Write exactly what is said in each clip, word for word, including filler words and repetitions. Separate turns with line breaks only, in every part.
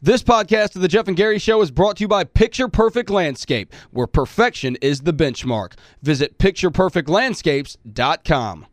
This podcast of the Jeff and Gary Show is brought to you by Picture Perfect Landscape, where perfection is the benchmark. Visit picture perfect landscapes dot com.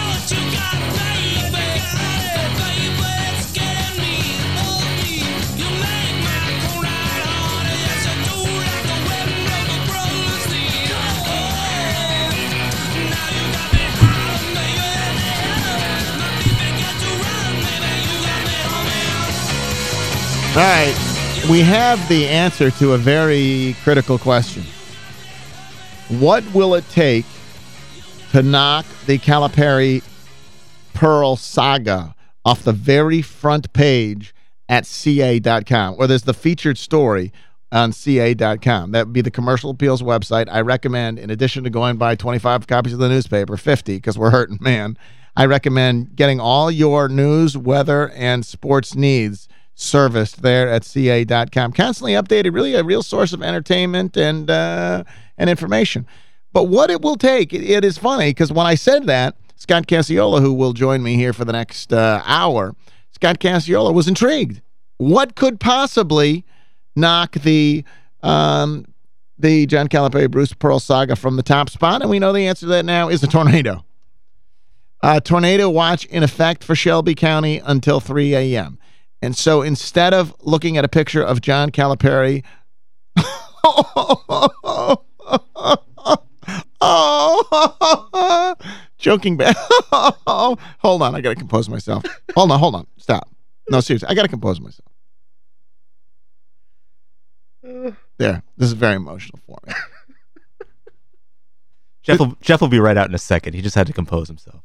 All right, we have the answer to a very critical question. What will it take to knock the Calipari Pearl saga off the very front page at C A dot com, or there's the featured story on C A dot com. That would be the Commercial Appeals website. I recommend, in addition to going buy twenty-five copies of the newspaper, fifty, because we're hurting, man, I recommend getting all your news, weather, and sports needs serviced there at C A dot com. Constantly updated, really a real source of entertainment and uh, and information. But what it will take, it, it is funny, because when I said that, Scott Cacciola, who will join me here for the next uh, hour, Scott Cacciola was intrigued. What could possibly knock the um, the John Calipari Bruce Pearl saga from the top spot? And we know the answer to that now is a tornado. Uh, tornado watch in effect for Shelby County until three A M And so instead of looking at a picture of John Calipari joking back. Hold on, I got to compose myself. Hold on, hold on. Stop. No, seriously, I got to compose myself. There. This is very emotional for me.
Jeff will, Jeff will be right out in a second. He just had to compose himself.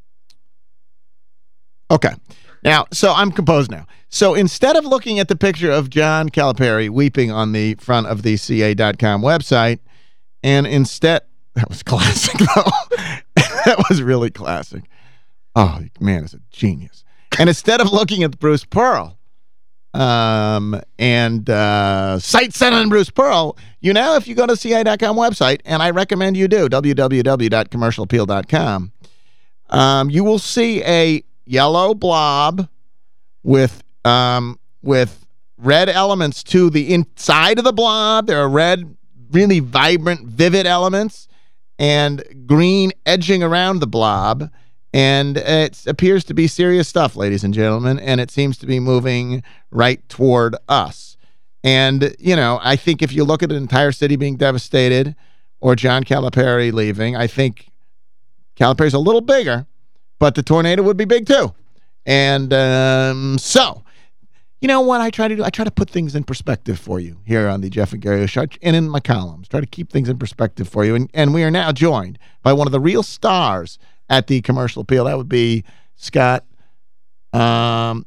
Okay. Now, so I'm composed now. So instead of looking at the picture of John Calipari weeping on the front of the C A dot com website, and instead, that was classic, though. That was really classic. Oh, man, it's a genius. And instead of looking at Bruce Pearl um, and uh, sight set on Bruce Pearl, you now, if you go to C A dot com website, and I recommend you do, w w w dot commercial appeal dot com, um, you will see a yellow blob with um, with red elements to the inside of the blob. There are red, really vibrant, vivid elements, and green edging around the blob. And it appears to be serious stuff, ladies and gentlemen, and it seems to be moving right toward us. And, you know, I think if you look at an entire city being devastated or John Calipari leaving, I think Calipari's a little bigger, but the tornado would be big too. And um, so, you know what I try to do? I try to put things in perspective for you here on the Jeff and Gary Show and in my columns. Try to keep things in perspective for you. And, and we are now joined by one of the real stars at the Commercial Appeal. That would be Scott. Um,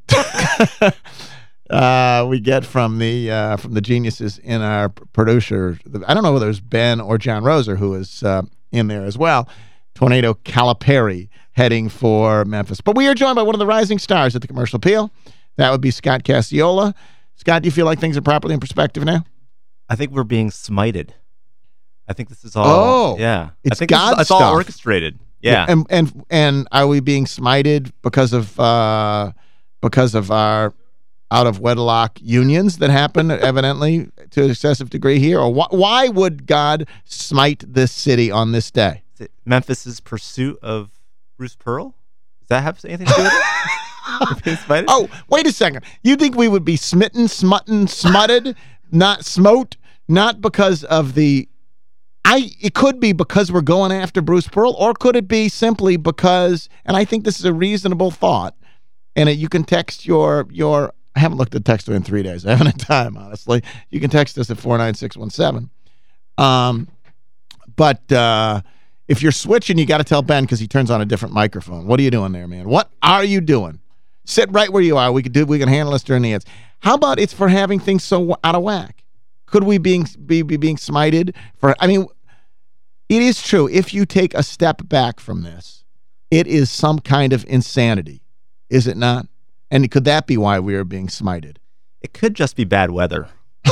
uh, we get from the uh, from the geniuses in our producer. I don't know whether it's Ben or John Roser who is uh, in there as well. Tornado Calipari heading for Memphis. But we are joined by one of the rising stars at the Commercial Appeal. That would be Scott Cacciola. Scott, do you feel like things are properly in perspective now?
I think we're being smited. I think this is all.
Oh,
yeah.
It's
I think
God
this is, it's
stuff.
all orchestrated. Yeah.
And and and are we being smited because of uh, because of our out of wedlock unions that happen evidently to an excessive degree here? Or wh why would God smite this city on this day?
Is it Memphis's pursuit of Bruce Pearl? Does that have anything to do with it? Being smited?
Oh, wait a second. You think we would be smitten, smutton, smutted, not smote, not because of the I it could be because we're going after Bruce Pearl, or could it be simply because, and I think this is a reasonable thought, and it, you can text your, your I haven't looked at the texter in three days. I haven't had time, honestly. You can text us at four nine six one seven. Um, but uh, if you're switching, you got to tell Ben because he turns on a different microphone. What are you doing there, man? What are you doing? Sit right where you are. We could do. We can handle this during the ads. How about it's for having things so out of whack? Could we being be, be being smited for? I mean, it is true. If you take a step back from this, it is some kind of insanity, is it not? And could that be why we are being smited?
It could just be bad weather.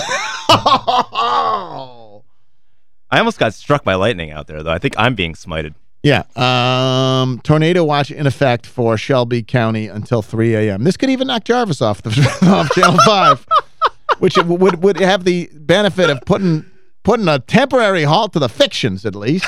I almost got struck by lightning out there, though. I think I'm being smited.
Yeah. Um, tornado watch in effect for Shelby County until three A M This could even knock Jarvis off the off Channel five. which would would have the benefit of putting putting a temporary halt to the fictions, at least.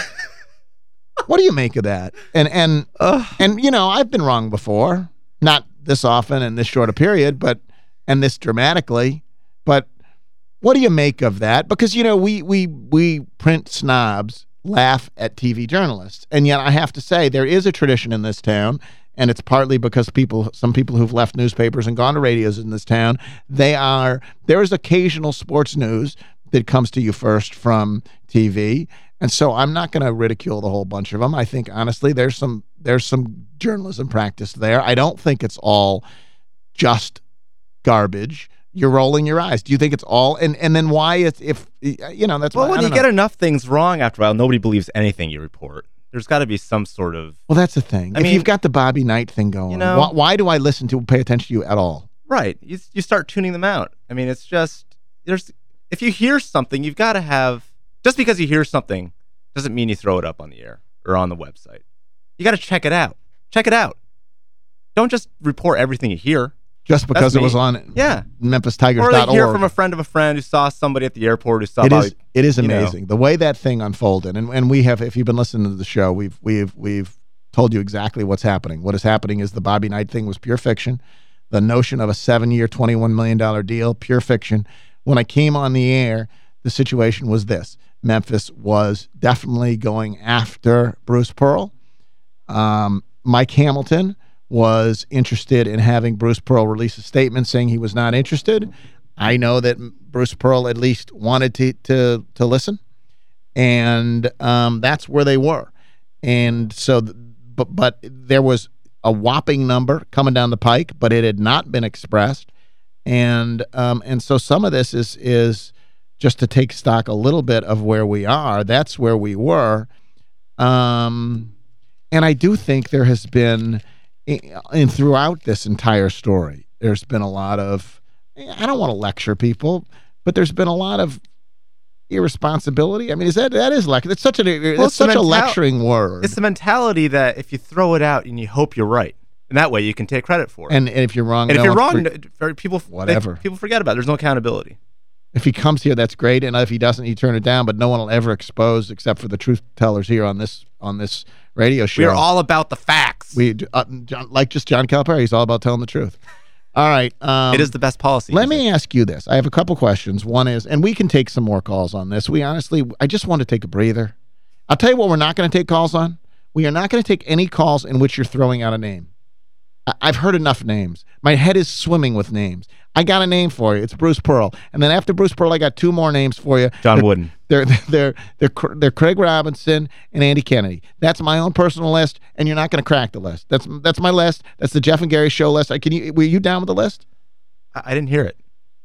What do you make of that? And, and, uh, and you know, I've been wrong before. Not this often in this short a period, but, and this dramatically. But what do you make of that? Because, you know, we, we, we print snobs laugh at T V journalists. And yet I have to say there is a tradition in this town, and it's partly because people, some people who've left newspapers and gone to radios in this town, they are, there is occasional sports news that comes to you first from T V. And so I'm not going to ridicule the whole bunch of them. I think, honestly, there's some there's some journalism practice there. I don't think it's all just garbage. You're rolling your eyes. Do you think it's all? And and then why, if, if you know, that's
well,
why,
when
I
you
don't
get
know.
enough things wrong after a while, nobody believes anything you report. There's got to be some sort of...
Well, that's the thing.
I
if
mean,
you've got the Bobby Knight thing going,
you know,
why, why do I listen to pay attention to you at all?
Right. You, you start tuning them out. I mean, it's just... there's if you hear something, you've got to have... Just because you hear something doesn't mean you throw it up on the air or on the website. You got to check it out. Check it out. Don't just report everything you hear.
Just because
That's
it was
me.
on
yeah.
Memphis Tigers
Or
dot org.
they hear from a friend of a friend who saw somebody at the airport who saw
It
Bobby,
is it is
you know.
amazing the way that thing unfolded, and and we have, if you've been listening to the show, we've we've we've told you exactly what's happening. What is happening is the Bobby Knight thing was pure fiction. The notion of a seven-year, twenty-one million dollar deal, pure fiction. When I came on the air, the situation was this: Memphis was definitely going after Bruce Pearl. Um, Mike Hamilton was interested in having Bruce Pearl release a statement saying he was not interested. I know that Bruce Pearl at least wanted to to, to listen, and um, that's where they were. And so, but but there was a whopping number coming down the pike, but it had not been expressed, and um, and so some of this is is just to take stock a little bit of where we are. That's where we were, um, and I do think there has been. And throughout this entire story, there's been a lot of, I don't want to lecture people, but there's been a lot of irresponsibility. I mean, is that, that is like, it's such, an,
Well,
it's such a lecturing word.
It's the mentality that if you throw it out and you hope you're right, and that way you can take credit for it.
And, and if you're wrong,
and
no
if you're
one
wrong,
for,
no, people,
whatever.
They, people forget about it. There's no accountability.
If he comes here, that's great. And if he doesn't, you turn it down, but no one will ever expose except for the truth tellers here on this, on this radio show.
We're all about the facts.
We uh, John, like just John Calipari, he's all about telling the truth. All right. Um,
it is the best policy.
Let me ask you this. I have a couple questions. One is, and we can take some more calls on this. We honestly, I just want to take a breather. I'll tell you what we're not going to take calls on. We are not going to take any calls in which you're throwing out a name. I I've heard enough names. My head is swimming with names. I got a name for you. It's Bruce Pearl. And then after Bruce Pearl, I got two more names for you.
John
they're,
Wooden.
They're, they're, they're, they're Craig Robinson and Andy Kennedy. That's my own personal list, and you're not going to crack the list. That's that's my list. That's the Jeff and Gary show list. I, can you, were you down with the list?
I, I didn't hear it.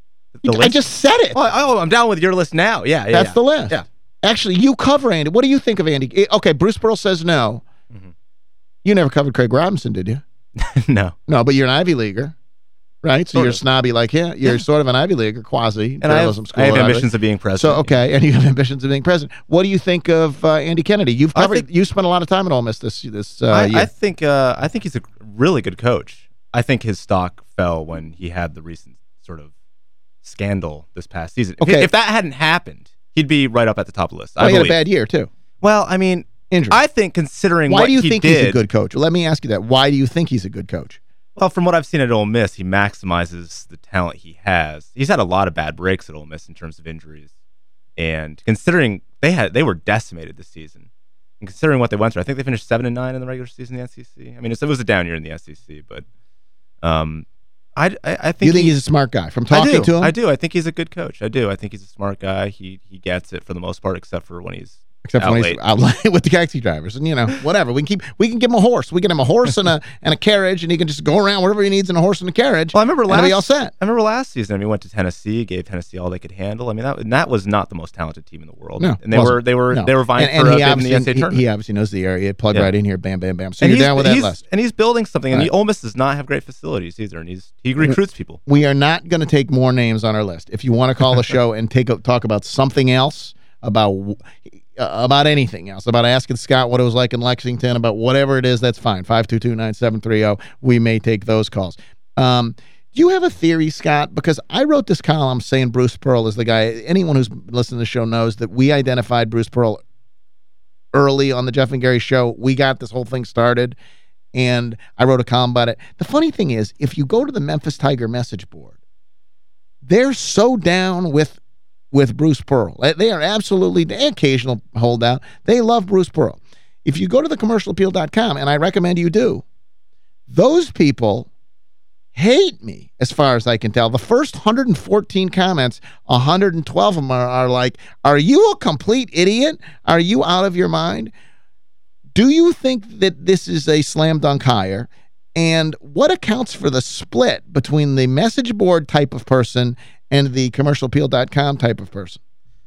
I
The list?
just said it.
Oh, oh, I'm down with your list now. Yeah, yeah
That's
yeah.
the list.
Yeah.
Actually, you cover Andy. What do you think of Andy? Okay, Bruce Pearl says no.
Mm-hmm.
You never covered Craig Robinson, did you?
No.
No, but you're an Ivy Leaguer, right? So
Sort
you're
of.
snobby like him. You're
Yeah.
sort of an Ivy Leaguer, quasi.
And I have,
journalism school
I have
at Ivy
ambitions
League.
of being president.
So, okay, and you have ambitions of being president. What do you think of uh, Andy Kennedy? You've
I
covered,
think-
you spent a lot of time at Ole Miss this, this uh,
I,
year.
I think uh, I think he's a really good coach. I think his stock fell when he had the recent sort of scandal this past season. If-
Okay.
If that hadn't happened, he'd be right up at the top of the list.
well,
I
he had a
believe.
bad year, too.
Well, I mean,
Injury.
I think considering
Why
what
do you
he
think
did,
he's a good coach? Let me ask you that. Why do you think he's a good coach?
Well, from what I've seen at Ole Miss, he maximizes the talent he has. He's had a lot of bad breaks at Ole Miss in terms of injuries, and considering they had they were decimated this season, and considering what they went through, I think they finished seven and nine in the regular season in the S E C. I mean, it's, it was a down year in the S E C, but um, I, I, I think
You think
he,
he's a smart guy? From
I
talking
do,
to him?
I do. I think he's a good coach. I do. I think he's a smart guy. He he gets it for the most part, except for when he's
Except
out
when
late.
he's out late with the taxi drivers, and you know, whatever. We can keep, we can give him a horse. We get him a horse and a and a carriage, and he can just go around wherever he needs in a horse and a carriage.
Well, I remember
and
last.
he'll be all set.
I remember last season. I mean, he went to Tennessee, gave Tennessee all they could handle. I mean, that and that was not the most talented team in the world.
No,
and they
wasn't.
were they were
No.
they were vying
and, and
for a
he
bid in the
obviously,
N C A A
he,
tournament.
he obviously knows the area. Plug
Yeah.
right in here, bam, bam, bam. So
and
you're
he's,
down with that
he's,
list.
and he's building something. And
Right.
the Ole Miss does not have great facilities either. And he's he recruits people.
We are not going to take more names on our list. If you want to call the show and take a, talk about something else, about uh, about anything else, about asking Scott what it was like in Lexington, about whatever it is, that's fine. five two two, nine seven three zero. We may take those calls. Um, Do you have a theory, Scott? Because I wrote this column saying Bruce Pearl is the guy. Anyone who's listened to the show knows that we identified Bruce Pearl early on the Jeff and Gary show. We got this whole thing started, and I wrote a column about it. The funny thing is, if you go to the Memphis Tiger message board, they're so down with with Bruce Pearl. They are absolutely, the occasional holdout. They love Bruce Pearl. If you go to the commercial appeal dot com, and I recommend you do, those people hate me, as far as I can tell. The first one hundred fourteen comments, one hundred twelve of them are, are like, are you a complete idiot? Are you out of your mind? Do you think that this is a slam dunk hire? And what accounts for the split between the message board type of person and the commercial appeal dot com type of person?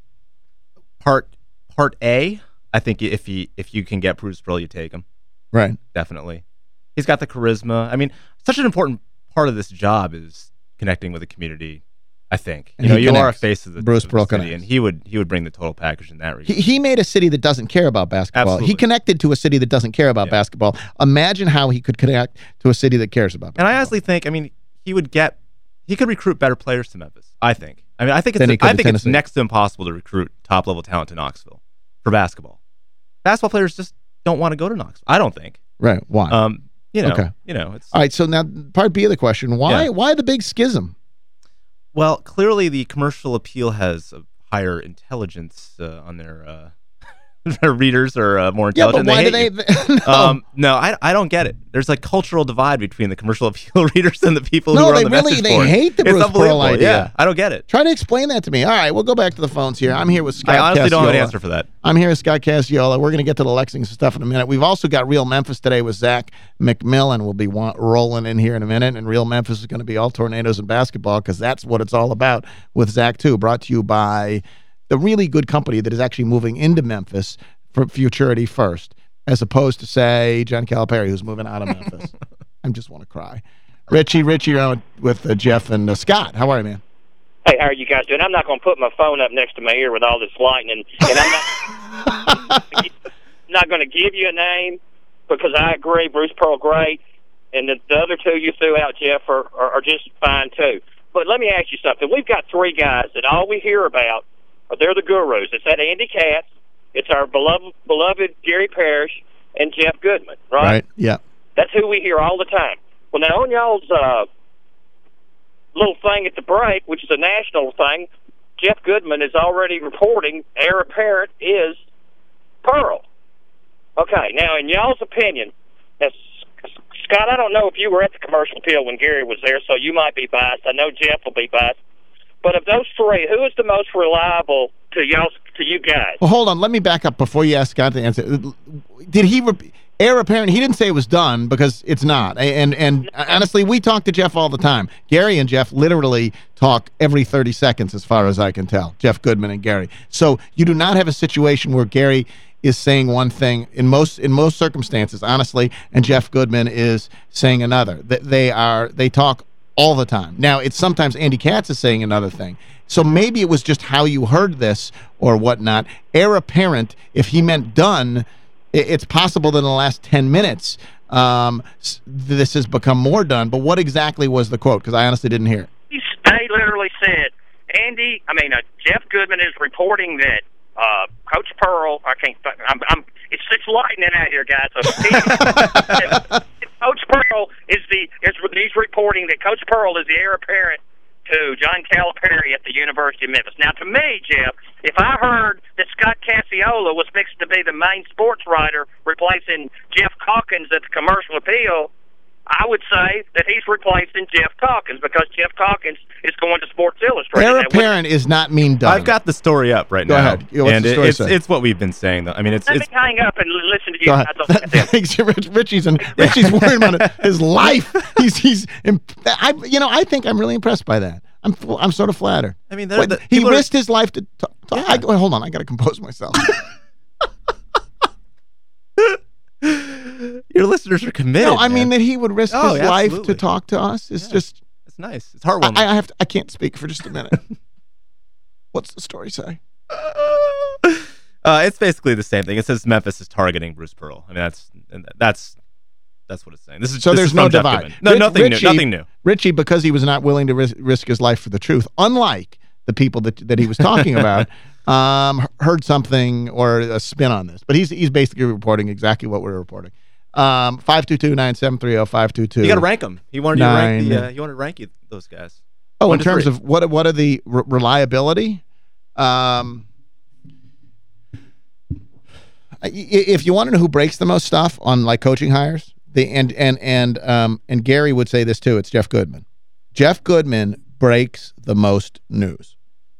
Part part A, I think if he if you can get Bruce Pearl, you take him.
Right.
Definitely. He's got the charisma. I mean, such an important part of this job is connecting with the community, I think.
And
you know,
he
you
connects.
are a face of the,
Bruce
of
Pearl
the city,
connects.
and he would he would bring the total package in that regard.
He, he made a city that doesn't care about basketball.
Absolutely.
He connected to a city that doesn't care about
Yeah.
basketball. Imagine how he could connect to a city that cares about basketball.
And I honestly think, I mean, he would get, he could recruit better players to Memphis, I think. I mean, I think
Than he
it's,
could
I
to
think it's
Tennessee.
next to impossible to recruit top-level talent to Knoxville for basketball. Basketball players just don't want to go to Knoxville, I don't think.
Right. Why?
Um, you know,
Okay.
you know, it's
All right, so now part B of the question, why
Yeah.
why the big schism?
well, clearly the commercial appeal has a higher intelligence uh, on their uh, their readers are uh, more
Yeah, but
intelligent.
why do
hate
they...
you.
no.
Um, no, I, I don't get it. There's a cultural divide between the commercial appeal readers and the people
No,
who are
they
on the
really-
message
they
board.
hate the
It's
Bruce Pearl
unbelievable.
idea.
Yeah, I don't get it.
Try to explain that to me. All right, we'll go back to the phones here. I'm here with Scott
I honestly don't have an
Cacciola.
answer for that.
I'm here with Scott Cacciola. We're going to get to the Lexington stuff in a minute. We've also got Real Memphis today with Zach McMillan. We'll be wa- rolling in here in a minute, and Real Memphis is going to be all tornadoes and basketball because that's what it's all about with Zach, too, brought to you by the really good company that is actually moving into Memphis for Futurity First, as opposed to, say, John Calipari, who's moving out of Memphis. I just want to cry. Richie, Richie, you're on with uh, Jeff and uh, Scott. How are you, man?
Hey, how are you guys doing? I'm not going to put my phone up next to my ear with all this lightning, and I'm not, not going to give you a name because I agree, Bruce Pearl, great, and the, the other two you threw out, Jeff, are, are, are just fine, too. But let me ask you something. We've got three guys that all we hear about, are they're the gurus. It's that Andy Katz, it's our beloved, beloved Gary Parrish, and Jeff Goodman, right?
Right, yeah.
That's who we hear all the time. Well, now on y'all's uh, little thing at the break, which is a national thing, Jeff Goodman is already reporting heir apparent is Pearl. Okay, now in y'all's opinion, now, Scott, I don't know if you were at the commercial appeal when Gary was there, so you might be biased. I know Jeff will be biased. But of those three, who is the most reliable to y'all, to you guys?
Well, hold on. Let me back up before you ask Scott to answer. Did he heir apparent? He didn't say it was done because it's not. And and honestly, we talk to Jeff all the time. Gary and Jeff literally talk every thirty seconds, as far as I can tell. Jeff Goodman and Gary. So you do not have a situation where Gary is saying one thing in most in most circumstances, honestly, and Jeff Goodman is saying another. They are they talk all the time. Now, it's sometimes Andy Katz is saying another thing. So maybe it was just how you heard this or whatnot. Heir apparent, if he meant done, it's possible that in the last ten minutes um, this has become more done. But what exactly was the quote? Because I honestly didn't hear it.
They literally said, Andy, I mean, uh, Jeff Goodman is reporting that uh, Coach Pearl, I can't, I'm, I'm, it's, it's lightning out here, guys. So Coach Pearl is the, is, he's reporting that Coach Pearl is the heir apparent to John Calipari at the University of Memphis. Now, to me, Jeff, if I heard that Scott Cacciola was fixed to be the main sports writer replacing Jeff Calkins at the commercial appeal, I would say that he's replacing Jeff Calkins because Jeff Calkins is going to Sports Illustrated.
Heir
Now,
apparent is not mean done.
I've got the story up right
Go
now.
ahead. Yeah, what's
and
the
it-
story
it's
say?
it's what we've been saying, though. I mean, it's
Let
it's
me hang up and l- listen to you
Go
guys.
ahead.
on that.
Thanks, Rich, Richie's and Richie's worried about his life. He's he's. I you know I think I'm really impressed by that. I'm I'm sort of flattered.
I mean, they're-
What,
the-
he
people are-
risked his life to. to, to
Yeah.
I, wait, hold on, I got to compose myself.
your listeners are committed.
no, I mean
man.
that he would risk
Oh,
his life to
absolutely.
talk to us. It's
Yeah.
just.
it's nice. It's
I,
heartwarming.
I have to. I can't speak for just a minute. What's the story say?
Uh, it's basically the same thing. It says Memphis is targeting Bruce Pearl. I mean, that's and that's That's what it's saying. This is
so
this
there's
is
no
Jeff
divide.
Goodman. No,
Rich,
nothing
Richie,
new. Nothing new.
Richie, because he was not willing to risk, risk his life for the truth, unlike the people that that he was talking about, um, heard something or a spin on this. But he's he's basically reporting exactly what we're reporting. Um, five two two, nine seven three zero, five two two.
You got to rank them. He wanted
Nine.
you to rank the. Uh, he wanted to rank you, those guys.
Oh,
One
in
to
terms
three.
of what what are the re reliability? Um, I- if you want to know who breaks the most stuff on like coaching hires, the and and and um and Gary would say this too. It's Jeff Goodman. Jeff Goodman breaks the most news.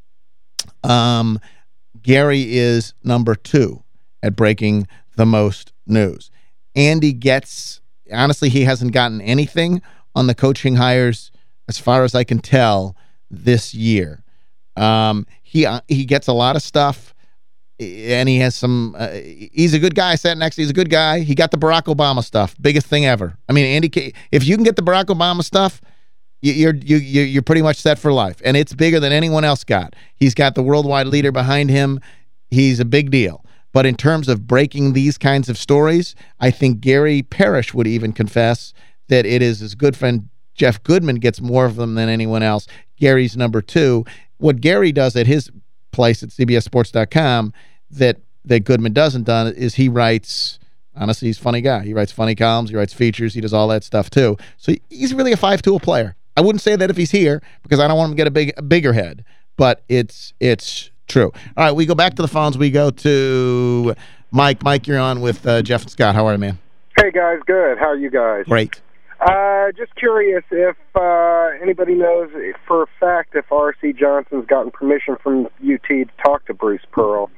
Um, Gary is number two at breaking the most news. Andy gets honestly, he hasn't gotten anything on the coaching hires as far as I can tell this year. Um, he uh, he gets a lot of stuff. And he has some, uh, he's a good guy. I sat next to, he's a good guy. He got the Barack Obama stuff. Biggest thing ever. I mean, Andy, if you can get the Barack Obama stuff, you're, you, you're pretty much set for life. And it's bigger than anyone else got. He's got the worldwide leader behind him. He's a big deal. But in terms of breaking these kinds of stories, I think Gary Parrish would even confess that it is his good friend Jeff Goodman gets more of them than anyone else. Gary's number two. What Gary does at his place at C B S Sports dot com that that Goodman doesn't done is he writes, honestly, he's a funny guy. He writes funny columns, he writes features, he does all that stuff too. So he's really a five-tool player. I wouldn't say that if he's here because I don't want him to get a big a bigger head, but it's it's true. All right, we go back to the phones. We go to Mike. Mike, you're on with uh, Jeff and Scott. How are you, man?
Hey, guys. Good. How are you guys?
Great.
Uh, just curious if uh, anybody knows for a fact if R C Johnson's gotten permission from U T to talk to Bruce Pearl.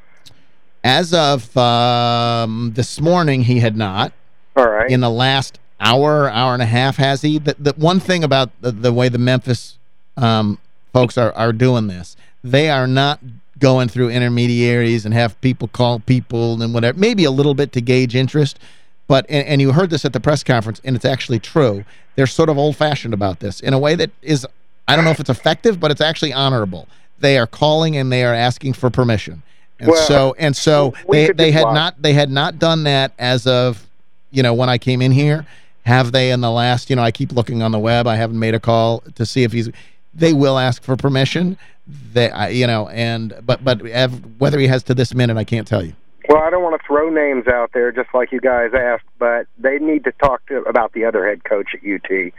As of um, this morning, he had not.
All right.
In the last hour, hour and a half, has he? The, the one thing about the, the way the Memphis um, folks are, are doing this, they are not going through intermediaries and have people call people and whatever. Maybe a little bit to gauge interest. But, and, and you heard this at the press conference, and it's actually true. They're sort of old-fashioned about this in a way that is, I don't know if it's effective, but it's actually honorable. They are calling and they are asking for permission. And
well,
so and so they they had not they had not done that as of, you know, when I came in here. Have they in the last, you know, I keep looking on the web. I haven't made a call to see if he's they will ask for permission. They I, you know, and but but have, whether he has to this minute, I can't tell you.
Well, I don't want to throw names out there just like you guys asked, but they need to talk to about the other head coach at U T.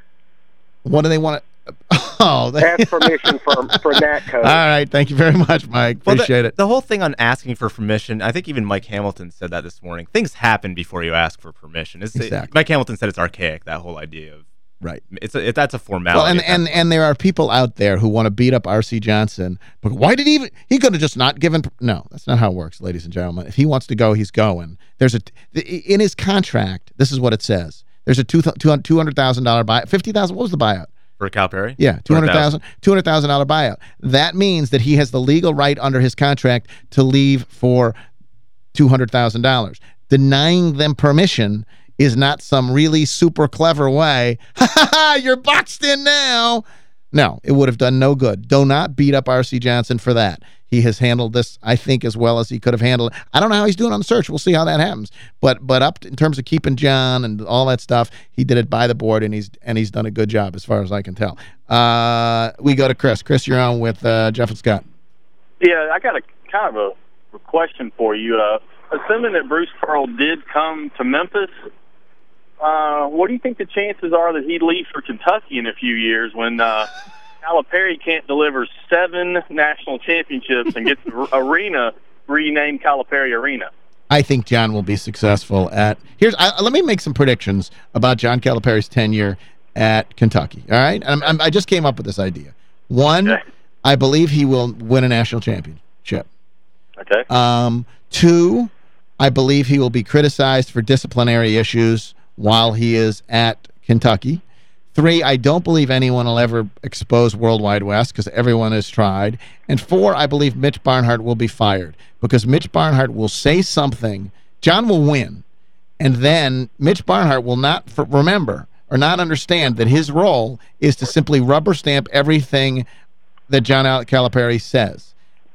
What do they want to Oh, they,
ask permission for for that coach.
All right, thank you very much, Mike.
Well,
Appreciate
the,
it.
The whole thing on asking for permission, I think even Mike Hamilton said that this morning. Things happen before you ask for permission. It's,
Exactly.
it, Mike Hamilton said it's archaic, that whole idea of
Right.
It's a, it, that's a formality.
Well, and and and there are people out there who want to beat up R C Johnson. But why did he even? He could have just not given. No, that's not how it works, ladies and gentlemen. If he wants to go, he's going. There's a in his contract. This is what it says. There's a two two hundred thousand dollar buyout. Fifty thousand. What was the buyout
for Calipari?
Yeah, two hundred thousand. Two hundred thousand dollar buyout. That means that he has the legal right under his contract to leave for two hundred thousand dollars. Denying them permission is not some really super clever way. Ha ha ha, you're boxed in now. No, it would have done no good. Do not beat up R C Johnson for that. He has handled this, I think, as well as he could have handled it. I don't know how he's doing on the search. We'll see how that happens. But but up in terms of keeping John and all that stuff, he did it by the board, and he's and he's done a good job as far as I can tell. Uh, we go to Chris. Chris, you're on with uh, Jeff and Scott.
Yeah, I got a kind of a question for you. Uh, assuming that Bruce Pearl did come to Memphis, Uh, what do you think the chances are that he'd leave for Kentucky in a few years when uh, Calipari can't deliver seven national championships and gets the arena renamed Calipari Arena?
I think John will be successful at – here's I, let me make some predictions about John Calipari's tenure at Kentucky, all right? I'm, I'm, I just came up with this idea. One, okay. I believe he will win a national championship.
Okay.
Um, two, I believe he will be criticized for disciplinary issues while he is at Kentucky. Three, I don't believe anyone will ever expose World Wide West because everyone has tried. And four, I believe Mitch Barnhart will be fired because Mitch Barnhart will say something. John will win. And then Mitch Barnhart will not for, remember or not understand that his role is to simply rubber stamp everything that John Calipari says.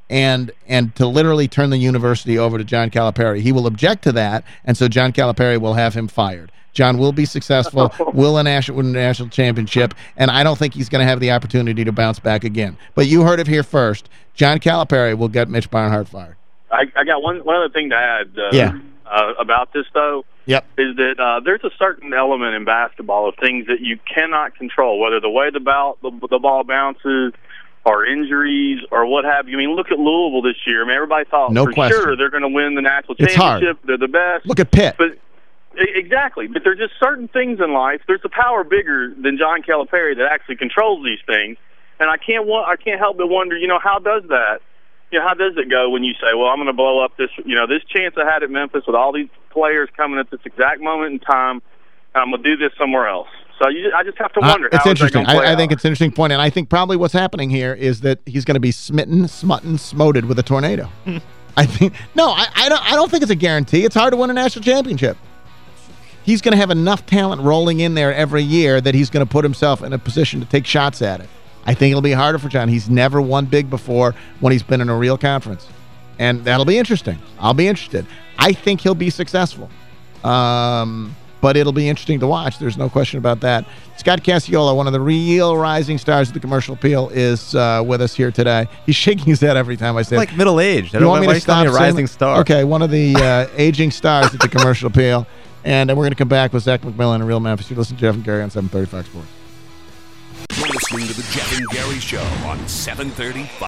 and and to literally turn the university over to John Calipari. He will object to that, and so John Calipari will have him fired. John will be successful, will win a national, win a national championship, and I don't think he's going to have the opportunity to bounce back again. But you heard it here first. John Calipari will get Mitch Barnhart fired.
I, I got one one other thing to add uh,
yeah.
uh, about this, though.
Yep.
Is that uh, there's a certain element in basketball of things that you cannot control, whether the way the ball, the, the ball bounces or injuries or what have you. I mean, look at Louisville this year. I mean, everybody thought
no
for
question.
sure they're going to win the national
it's
championship.
Hard.
They're the best.
Look at Pitt.
But Exactly, but there's just certain things in life. There's a power bigger than John Calipari that actually controls these things, and I can't want, I can't help but wonder, you know, how does that? You know, how does it go when you say, well, I'm going to blow up this, you know, this chance I had at Memphis with all these players coming at this exact moment in time, and I'm going to do this somewhere else. So you, I just have to wonder.
Uh, it's
how
interesting.
Is that
I, I think
out?
it's an interesting point, and I think probably what's happening here is that he's going to be smitten, smutton, smoted with a tornado. I think no, I, I don't. I don't think it's a guarantee. It's hard to win a national championship. He's going to have enough talent rolling in there every year that he's going to put himself in a position to take shots at it. I think it'll be harder for John. He's never won big before when he's been in a real conference. And that'll be interesting. I'll be interested. I think he'll be successful. Um, but it'll be interesting to watch. There's no question about that. Scott Cacciola, one of the real rising stars of the commercial appeal, is uh, with us here today. He's shaking his head every time I say
like middle-aged. I
you
don't
want
know
me
why
to
you call me a
stop
rising
saying,
star.
Okay, one of the uh, aging stars at the commercial appeal. And uh, we're going to come back with Zach McMillan and Real Memphis. You listen to Jeff and Gary on seven thirty Fox Sports.
You're listening to the Jeff and Gary Show on seven thirty